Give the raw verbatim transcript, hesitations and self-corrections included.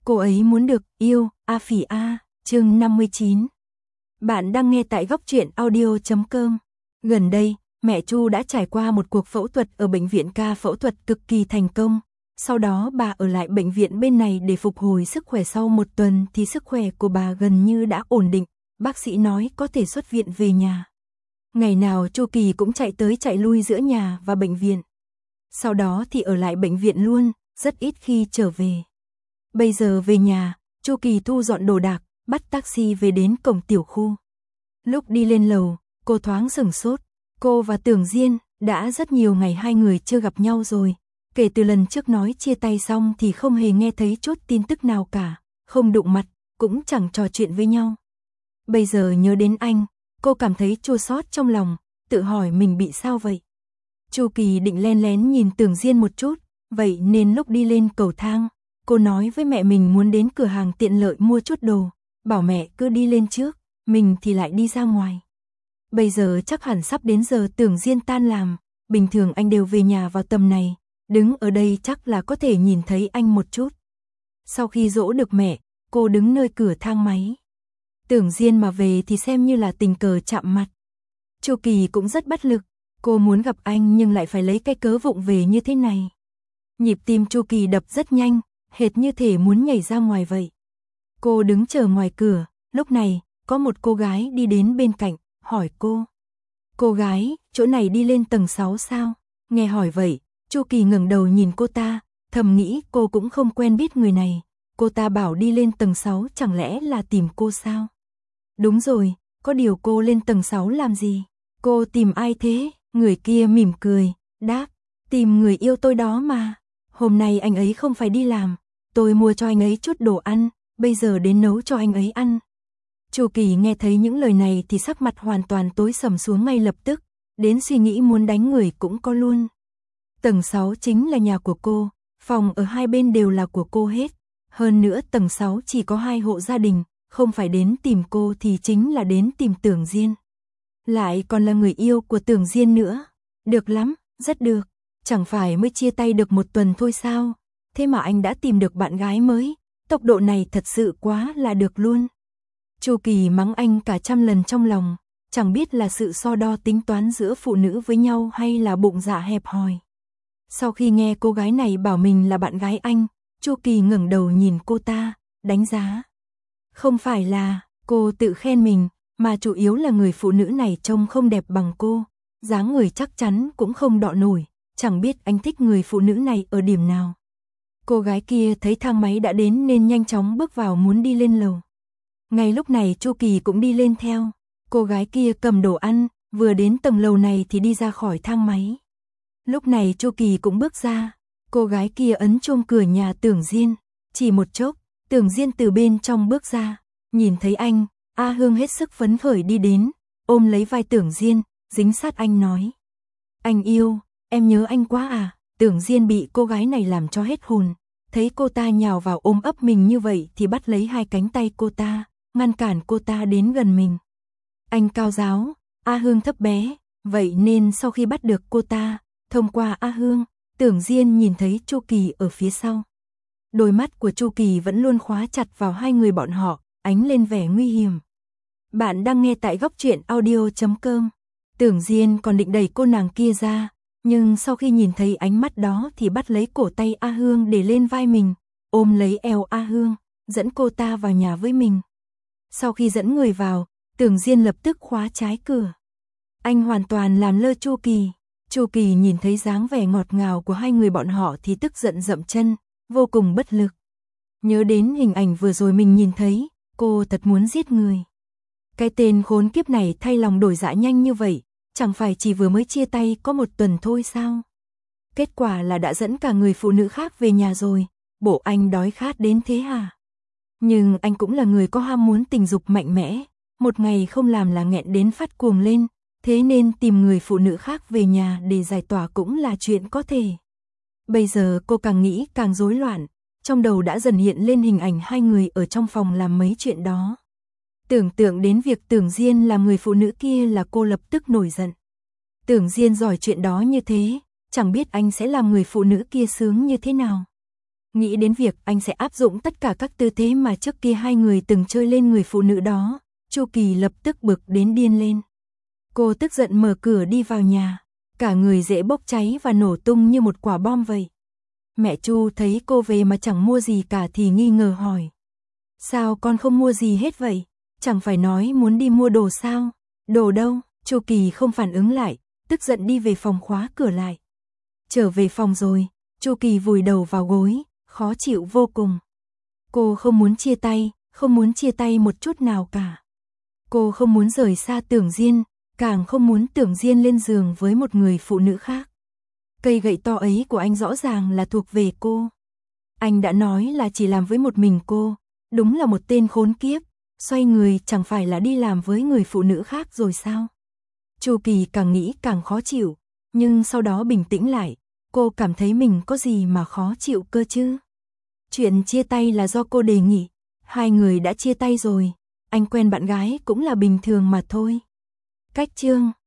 Cô ấy muốn được yêu, A Phỉ A, chương năm mươi chín. Bạn đang nghe tại góc truyện audio chấm com. Gần đây, mẹ Chu đã trải qua một cuộc phẫu thuật ở bệnh viện ca phẫu thuật cực kỳ thành công. Sau đó bà ở lại bệnh viện bên này để phục hồi sức khỏe. Sau một tuần thì sức khỏe của bà gần như đã ổn định, bác sĩ nói có thể xuất viện về nhà. Ngày nào Chu Kỳ cũng chạy tới chạy lui giữa nhà và bệnh viện. Sau đó thì ở lại bệnh viện luôn, rất ít khi trở về. Bây giờ về nhà, Chu Kỳ thu dọn đồ đạc, bắt taxi về đến cổng tiểu khu. Lúc đi lên lầu, cô thoáng sửng sốt. Cô và Tưởng Diên đã rất nhiều ngày hai người chưa gặp nhau rồi. Kể từ lần trước nói chia tay xong thì không hề nghe thấy chút tin tức nào cả, không đụng mặt, cũng chẳng trò chuyện với nhau. Bây giờ nhớ đến anh, cô cảm thấy chua xót trong lòng, tự hỏi mình bị sao vậy. Chu Kỳ định len lén nhìn Tưởng Diên một chút, vậy nên lúc đi lên cầu thang, cô nói với mẹ mình muốn đến cửa hàng tiện lợi mua chút đồ, bảo mẹ cứ đi lên trước, mình thì lại đi ra ngoài. Bây giờ chắc hẳn sắp đến giờ Tưởng Diên tan làm, bình thường anh đều về nhà vào tầm này, đứng ở đây chắc là có thể nhìn thấy anh một chút. Sau khi dỗ được mẹ, cô đứng nơi cửa thang máy. Tưởng Diên mà về thì xem như là tình cờ chạm mặt. Chu Kỳ cũng rất bất lực, cô muốn gặp anh nhưng lại phải lấy cái cớ vụng về như thế này. Nhịp tim Chu Kỳ đập rất nhanh, hệt như thể muốn nhảy ra ngoài vậy. Cô đứng chờ ngoài cửa, lúc này, có một cô gái đi đến bên cạnh, hỏi cô. Cô gái, chỗ này đi lên tầng sáu sao? Nghe hỏi vậy, Chu Kỳ ngẩng đầu nhìn cô ta, thầm nghĩ cô cũng không quen biết người này. Cô ta bảo đi lên tầng sáu chẳng lẽ là tìm cô sao? Đúng rồi, có điều cô lên tầng sáu làm gì? Cô tìm ai thế? Người kia mỉm cười, đáp, tìm người yêu tôi đó mà. Hôm nay anh ấy không phải đi làm, tôi mua cho anh ấy chút đồ ăn, bây giờ đến nấu cho anh ấy ăn. Chu Kỳ nghe thấy những lời này thì sắc mặt hoàn toàn tối sầm xuống ngay lập tức, đến suy nghĩ muốn đánh người cũng có luôn. Tầng sáu chính là nhà của cô, phòng ở hai bên đều là của cô hết. Hơn nữa tầng sáu chỉ có hai hộ gia đình, không phải đến tìm cô thì chính là đến tìm Tưởng Diên. Lại còn là người yêu của Tưởng Diên nữa. Được lắm, rất được. Chẳng phải mới chia tay được một tuần thôi sao? Thế mà anh đã tìm được bạn gái mới. Tốc độ này thật sự quá là được luôn. Chu Kỳ mắng anh cả trăm lần trong lòng. Chẳng biết là sự so đo tính toán giữa phụ nữ với nhau hay là bụng dạ hẹp hòi. Sau khi nghe cô gái này bảo mình là bạn gái anh, Chu Kỳ ngẩng đầu nhìn cô ta, đánh giá. Không phải là cô tự khen mình, mà chủ yếu là người phụ nữ này trông không đẹp bằng cô, dáng người chắc chắn cũng không đọ nổi, chẳng biết anh thích người phụ nữ này ở điểm nào. Cô gái kia thấy thang máy đã đến nên nhanh chóng bước vào muốn đi lên lầu. Ngay lúc này Chu Kỳ cũng đi lên theo, cô gái kia cầm đồ ăn, vừa đến tầng lầu này thì đi ra khỏi thang máy. Lúc này Chu Kỳ cũng bước ra, cô gái kia ấn chuông cửa nhà Tưởng Diên, chỉ một chốc, Tưởng Diên từ bên trong bước ra, nhìn thấy anh, A Hương hết sức phấn khởi đi đến, ôm lấy vai Tưởng Diên, dính sát anh nói. Anh yêu, em nhớ anh quá à? Tưởng Diên bị cô gái này làm cho hết hồn, thấy cô ta nhào vào ôm ấp mình như vậy thì bắt lấy hai cánh tay cô ta, ngăn cản cô ta đến gần mình. Anh cao giáo, A Hương thấp bé, vậy nên sau khi bắt được cô ta, thông qua A Hương, Tưởng Diên nhìn thấy Chu Kỳ ở phía sau. Đôi mắt của Chu Kỳ vẫn luôn khóa chặt vào hai người bọn họ, ánh lên vẻ nguy hiểm. Bạn đang nghe tại góc truyện audio chấm com. Tưởng Diên còn định đẩy cô nàng kia ra, nhưng sau khi nhìn thấy ánh mắt đó thì bắt lấy cổ tay A Hương để lên vai mình, ôm lấy eo A Hương, dẫn cô ta vào nhà với mình. Sau khi dẫn người vào, Tưởng Diên lập tức khóa trái cửa. Anh hoàn toàn làm lơ Chu Kỳ. Chu Kỳ nhìn thấy dáng vẻ ngọt ngào của hai người bọn họ thì tức giận dậm chân, vô cùng bất lực. Nhớ đến hình ảnh vừa rồi mình nhìn thấy, cô thật muốn giết người. Cái tên khốn kiếp này thay lòng đổi dạ nhanh như vậy, chẳng phải chỉ vừa mới chia tay có một tuần thôi sao? Kết quả là đã dẫn cả người phụ nữ khác về nhà rồi, bộ anh đói khát đến thế hả? Nhưng anh cũng là người có ham muốn tình dục mạnh mẽ, một ngày không làm là nghẹn đến phát cuồng lên, thế nên tìm người phụ nữ khác về nhà để giải tỏa cũng là chuyện có thể. Bây giờ cô càng nghĩ càng rối loạn, trong đầu đã dần hiện lên hình ảnh hai người ở trong phòng làm mấy chuyện đó. Tưởng tượng đến việc Tưởng Diên làm người phụ nữ kia là cô lập tức nổi giận. Tưởng Diên giỏi chuyện đó như thế, chẳng biết anh sẽ làm người phụ nữ kia sướng như thế nào. Nghĩ đến việc anh sẽ áp dụng tất cả các tư thế mà trước kia hai người từng chơi lên người phụ nữ đó, Chu Kỳ lập tức bực đến điên lên. Cô tức giận mở cửa đi vào nhà, cả người dễ bốc cháy và nổ tung như một quả bom vậy. Mẹ Chu thấy cô về mà chẳng mua gì cả thì nghi ngờ hỏi. Sao con không mua gì hết vậy? Chẳng phải nói muốn đi mua đồ sao? Đồ đâu? Chu Kỳ không phản ứng lại, tức giận đi về phòng khóa cửa lại. Trở về phòng rồi, Chu Kỳ vùi đầu vào gối, khó chịu vô cùng. Cô không muốn chia tay, không muốn chia tay một chút nào cả. Cô không muốn rời xa Tưởng Diên, càng không muốn Tưởng Diên lên giường với một người phụ nữ khác. Cây gậy to ấy của anh rõ ràng là thuộc về cô. Anh đã nói là chỉ làm với một mình cô, đúng là một tên khốn kiếp, xoay người chẳng phải là đi làm với người phụ nữ khác rồi sao? Chu Kỳ càng nghĩ càng khó chịu, nhưng sau đó bình tĩnh lại, cô cảm thấy mình có gì mà khó chịu cơ chứ? Chuyện chia tay là do cô đề nghị, hai người đã chia tay rồi, anh quen bạn gái cũng là bình thường mà thôi. Cách chương